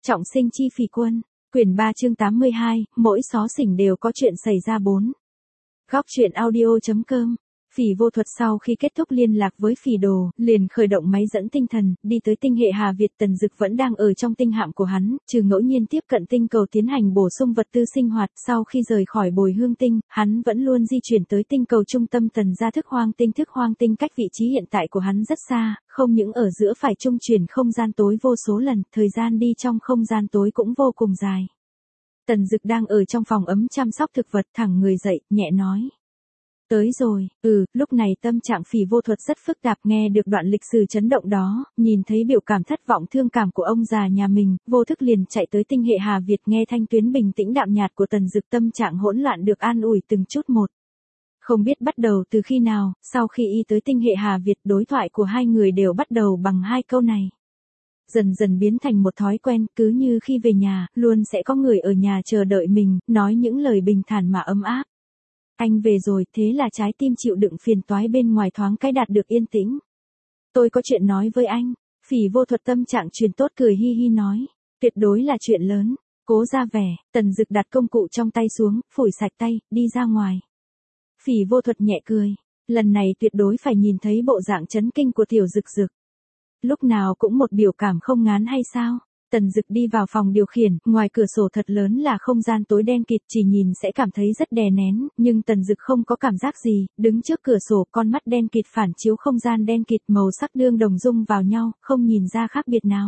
Trọng sinh chi phỉ quân, quyển 3 chương 82, mỗi xó xỉnh đều có chuyện xảy ra 4. Góc truyện audio.com. Phỉ vô thuật sau khi kết thúc liên lạc với phỉ đồ, liền khởi động máy dẫn tinh thần, đi tới tinh hệ Hà Việt. Tần Dực vẫn đang ở trong tinh hạm của hắn, trừ ngẫu nhiên tiếp cận tinh cầu tiến hành bổ sung vật tư sinh hoạt. Sau khi rời khỏi Bồi Hương tinh, hắn vẫn luôn di chuyển tới tinh cầu trung tâm Tần gia Thức Hoang tinh. Thức Hoang tinh cách vị trí hiện tại của hắn rất xa, không những ở giữa phải trung chuyển không gian tối vô số lần, thời gian đi trong không gian tối cũng vô cùng dài. Tần Dực đang ở trong phòng ấm chăm sóc thực vật, thẳng người dậy, nhẹ nói. Tới rồi, lúc này tâm trạng phỉ vô thuật rất phức tạp. Nghe được đoạn lịch sử chấn động đó, nhìn thấy biểu cảm thất vọng thương cảm của ông già nhà mình, vô thức liền chạy tới tinh hệ Hà Việt. Nghe thanh tuyến bình tĩnh đạm nhạt của Tần Dực, tâm trạng hỗn loạn được an ủi từng chút một. Không biết bắt đầu từ khi nào, sau khi y tới tinh hệ Hà Việt, đối thoại của hai người đều bắt đầu bằng hai câu này. Dần dần biến thành một thói quen, cứ như khi về nhà, luôn sẽ có người ở nhà chờ đợi mình, nói những lời bình thản mà ấm áp. Anh về rồi, thế là trái tim chịu đựng phiền toái bên ngoài thoáng cái đạt được yên tĩnh. Tôi có chuyện nói với anh. Phỉ vô thuật tâm trạng truyền tốt, cười hi hi nói. Tuyệt đối là chuyện lớn. Cố ra vẻ. Tần Dực đặt công cụ trong tay xuống, phủi sạch tay, đi ra ngoài. Phỉ vô thuật nhẹ cười. Lần này tuyệt đối phải nhìn thấy bộ dạng chấn kinh của tiểu Dực Dực. Lúc nào cũng một biểu cảm không ngán hay sao? Tần Dực đi vào phòng điều khiển, ngoài cửa sổ thật lớn là không gian tối đen kịt, chỉ nhìn sẽ cảm thấy rất đè nén, nhưng Tần Dực không có cảm giác gì, đứng trước cửa sổ, con mắt đen kịt phản chiếu không gian đen kịt, màu sắc đương đồng dung vào nhau, không nhìn ra khác biệt nào.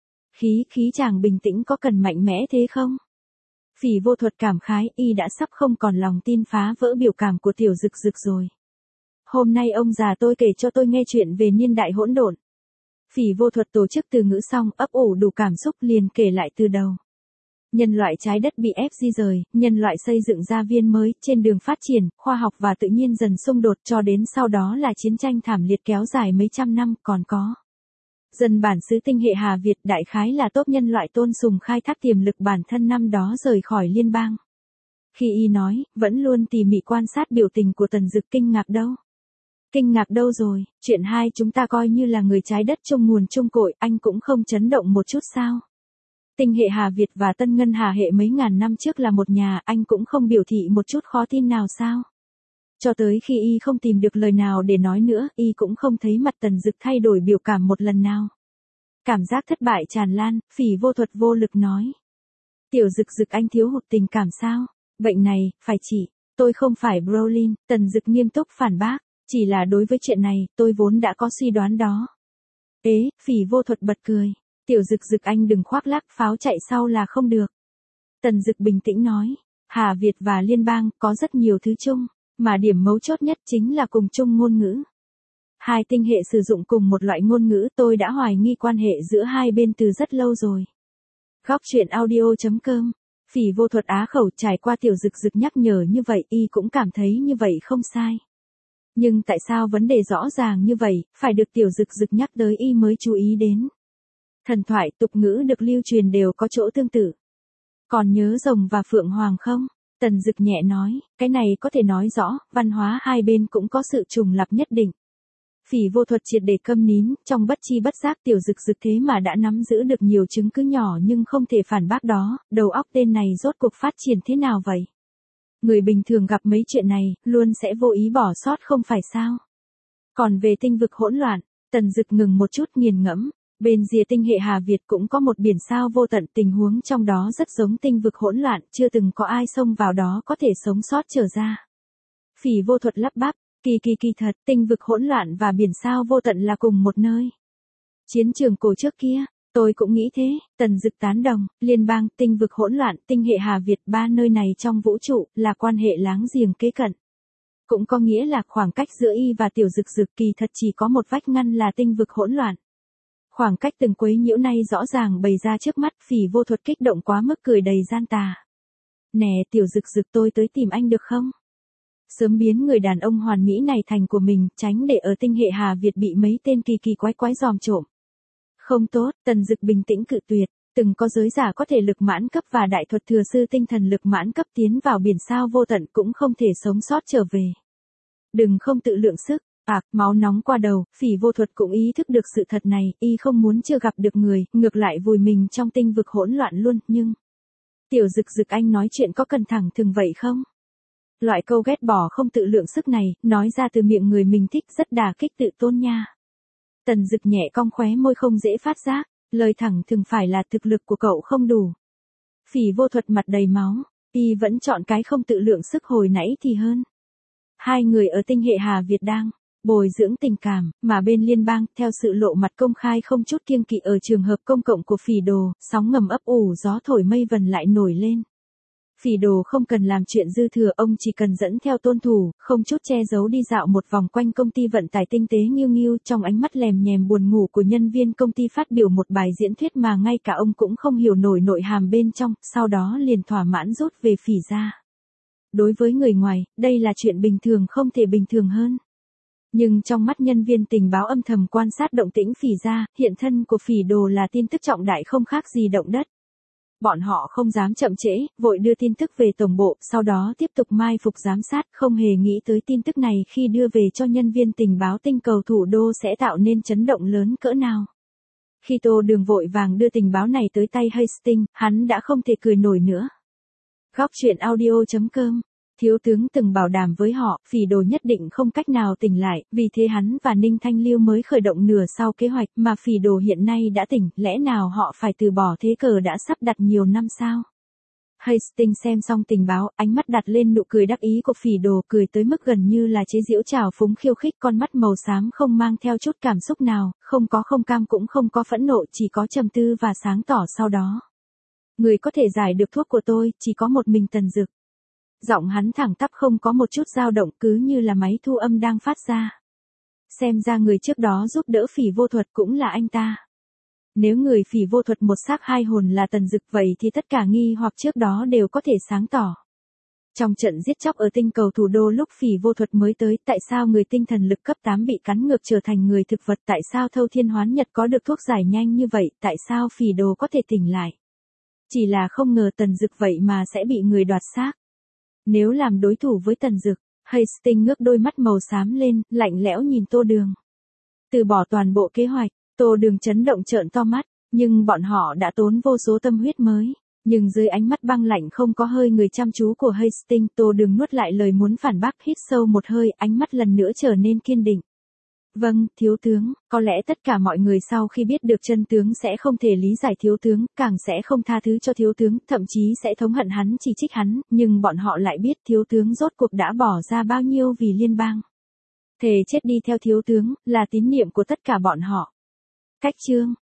Khí chàng bình tĩnh có cần mạnh mẽ thế không? Phỉ vô thuật cảm khái, y đã sắp không còn lòng tin phá vỡ biểu cảm của tiểu Dực Dực rồi. Hôm nay ông già tôi kể cho tôi nghe chuyện về niên đại hỗn độn. Phỉ vô thuật tổ chức từ ngữ xong, ấp ủ đủ cảm xúc, liền kể lại từ đầu. Nhân loại trái đất bị ép di rời, nhân loại xây dựng gia viên mới, trên đường phát triển, khoa học và tự nhiên dần xung đột, cho đến sau đó là chiến tranh thảm liệt kéo dài mấy trăm năm. Còn có dân bản xứ tinh hệ Hà Việt, đại khái là tốp nhân loại tôn sùng khai thác tiềm lực bản thân năm đó rời khỏi liên bang. Khi y nói, vẫn luôn tỉ mỉ quan sát biểu tình của Tần Dực. Kinh ngạc đâu? Kinh ngạc đâu rồi, chuyện hai chúng ta coi như là người trái đất chung nguồn chung cội, anh cũng không chấn động một chút sao? Tinh hệ Hà Việt và Tân Ngân Hà hệ mấy ngàn năm trước là một nhà, anh cũng không biểu thị một chút khó tin nào sao? Cho tới khi y không tìm được lời nào để nói nữa, y cũng không thấy mặt Tần Dực thay đổi biểu cảm một lần nào. Cảm giác thất bại tràn lan, phỉ vô thuật vô lực nói. Tiểu Dực Dực, anh thiếu hụt tình cảm sao? Bệnh này, phải trị. Tôi không phải Brolin. Tần Dực nghiêm túc phản bác. Chỉ là đối với chuyện này, tôi vốn đã có suy đoán đó. Phỉ vô thuật bật cười. Tiểu Dực Dực, anh đừng khoác lác, pháo chạy sau là không được. Tần Dực bình tĩnh nói. Hà Việt và liên bang có rất nhiều thứ chung, mà điểm mấu chốt nhất chính là cùng chung ngôn ngữ. Hai tinh hệ sử dụng cùng một loại ngôn ngữ, tôi đã hoài nghi quan hệ giữa hai bên từ rất lâu rồi. Góc truyện audio.com. Phỉ vô thuật á khẩu, trải qua tiểu Dực Dực nhắc nhở như vậy, y cũng cảm thấy như vậy không sai. Nhưng tại sao vấn đề rõ ràng như vậy, phải được tiểu Dực Dực nhắc tới y mới chú ý đến? Thần thoại, tục ngữ được lưu truyền đều có chỗ tương tự. Còn nhớ rồng và phượng hoàng không? Tần Dực nhẹ nói, cái này có thể nói rõ, văn hóa hai bên cũng có sự trùng lặp nhất định. Phỉ vô thuật triệt để câm nín, trong bất chi bất giác tiểu Dực Dực thế mà đã nắm giữ được nhiều chứng cứ nhỏ nhưng không thể phản bác đó, đầu óc tên này rốt cuộc phát triển thế nào vậy? Người bình thường gặp mấy chuyện này, luôn sẽ vô ý bỏ sót không phải sao? Còn về tinh vực hỗn loạn, Tần Dực ngừng một chút nghiền ngẫm. Bên rìa tinh hệ Hà Việt cũng có một biển sao vô tận, tình huống trong đó rất giống tinh vực hỗn loạn, chưa từng có ai xông vào đó có thể sống sót trở ra. Phỉ vô thuật lắp bắp, kỳ thật, tinh vực hỗn loạn và biển sao vô tận là cùng một nơi. Chiến trường cổ trước kia. Tôi cũng nghĩ thế. Tần Dực tán đồng, liên bang, tinh vực hỗn loạn, tinh hệ Hà Việt, ba nơi này trong vũ trụ, là quan hệ láng giềng kế cận. Cũng có nghĩa là khoảng cách giữa y và tiểu Dực Dực kỳ thật chỉ có một vách ngăn là tinh vực hỗn loạn. Khoảng cách từng quấy nhiễu này rõ ràng bày ra trước mắt, phỉ vô thuật kích động quá mức cười đầy gian tà. Nè tiểu Dực Dực, tôi tới tìm anh được không? Sớm biến người đàn ông hoàn mỹ này thành của mình, tránh để ở tinh hệ Hà Việt bị mấy tên kỳ quái dòm trộm. Không tốt, Tần Dực bình tĩnh cự tuyệt. Từng có giới giả có thể lực mãn cấp và đại thuật thừa sư tinh thần lực mãn cấp tiến vào biển sao vô tận cũng không thể sống sót trở về. Đừng không tự lượng sức, Máu nóng qua đầu, Phỉ Vô Thuật cũng ý thức được sự thật này, y không muốn chưa gặp được người, ngược lại vùi mình trong tinh vực hỗn loạn luôn, nhưng... Tiểu Dực Dực anh nói chuyện có cần thẳng thừng vậy không? Loại câu ghét bỏ không tự lượng sức này, nói ra từ miệng người mình thích rất đả kích tự tôn nha. Tần Dực nhẹ cong khóe môi không dễ phát giác, lời thẳng thừng phải là thực lực của cậu không đủ. Phỉ Vô Thuật mặt đầy máu, y vẫn chọn cái không tự lượng sức hồi nãy thì hơn. Hai người ở tinh hệ Hà Việt đang bồi dưỡng tình cảm, mà bên liên bang, theo sự lộ mặt công khai không chút kiêng kỵ ở trường hợp công cộng của Phỉ Đồ, sóng ngầm ấp ủ gió thổi mây vần lại nổi lên. Phỉ Đồ không cần làm chuyện dư thừa, ông chỉ cần dẫn theo Tôn Thủ, không chút che giấu đi dạo một vòng quanh công ty vận tải tinh tế nghiêu nghiêu, trong ánh mắt lèm nhèm buồn ngủ của nhân viên công ty phát biểu một bài diễn thuyết mà ngay cả ông cũng không hiểu nổi nội hàm bên trong, sau đó liền thỏa mãn rút về Phỉ gia. Đối với người ngoài, đây là chuyện bình thường không thể bình thường hơn. Nhưng trong mắt nhân viên tình báo âm thầm quan sát động tĩnh Phỉ gia, hiện thân của Phỉ Đồ là tin tức trọng đại không khác gì động đất. Bọn họ không dám chậm trễ, vội đưa tin tức về tổng bộ, sau đó tiếp tục mai phục giám sát, không hề nghĩ tới tin tức này khi đưa về cho nhân viên tình báo tinh cầu thủ đô sẽ tạo nên chấn động lớn cỡ nào. Khi Tô Đường vội vàng đưa tình báo này tới tay Hastings, hắn đã không thể cười nổi nữa. Góc truyện audio.com. Thiếu tướng từng bảo đảm với họ, Phỉ Đồ nhất định không cách nào tỉnh lại, vì thế hắn và Ninh Thanh Liêu mới khởi động nửa sau kế hoạch, mà Phỉ Đồ hiện nay đã tỉnh, lẽ nào họ phải từ bỏ thế cờ đã sắp đặt nhiều năm sao? Hastings xem xong tình báo, ánh mắt đặt lên nụ cười đắc ý của Phỉ Đồ, cười tới mức gần như là chế giễu trào phúng khiêu khích, con mắt màu xám không mang theo chút cảm xúc nào, không có không cam cũng không có phẫn nộ, chỉ có trầm tư và sáng tỏ sau đó. Người có thể giải được thuốc của tôi, chỉ có một mình Tần Dực. Giọng hắn thẳng tắp không có một chút dao động, cứ như là máy thu âm đang phát ra. Xem ra người trước đó giúp đỡ Phỉ Vô Thuật cũng là anh ta. Nếu người Phỉ Vô Thuật một xác hai hồn là Tần Dực vậy thì tất cả nghi hoặc trước đó đều có thể sáng tỏ. Trong trận giết chóc ở tinh cầu thủ đô lúc Phỉ Vô Thuật mới tới, tại sao người tinh thần lực cấp 8 bị cắn ngược trở thành người thực vật, tại sao Thâu Thiên Hoán Nhật có được thuốc giải nhanh như vậy, tại sao Phỉ Đồ có thể tỉnh lại. Chỉ là không ngờ Tần Dực vậy mà sẽ bị người đoạt xác. Nếu làm đối thủ với Tần Dực, Hastings ngước đôi mắt màu xám lên, lạnh lẽo nhìn Tô Đường. Từ bỏ toàn bộ kế hoạch, Tô Đường chấn động trợn to mắt, nhưng bọn họ đã tốn vô số tâm huyết mới. Nhưng dưới ánh mắt băng lạnh không có hơi người chăm chú của Hastings, Tô Đường nuốt lại lời muốn phản bác, hít sâu một hơi, ánh mắt lần nữa trở nên kiên định. Vâng, thiếu tướng, có lẽ tất cả mọi người sau khi biết được chân tướng sẽ không thể lý giải thiếu tướng, càng sẽ không tha thứ cho thiếu tướng, thậm chí sẽ thống hận hắn, chỉ trích hắn, nhưng bọn họ lại biết thiếu tướng rốt cuộc đã bỏ ra bao nhiêu vì liên bang. Thề chết đi theo thiếu tướng, là tín niệm của tất cả bọn họ. Cách chương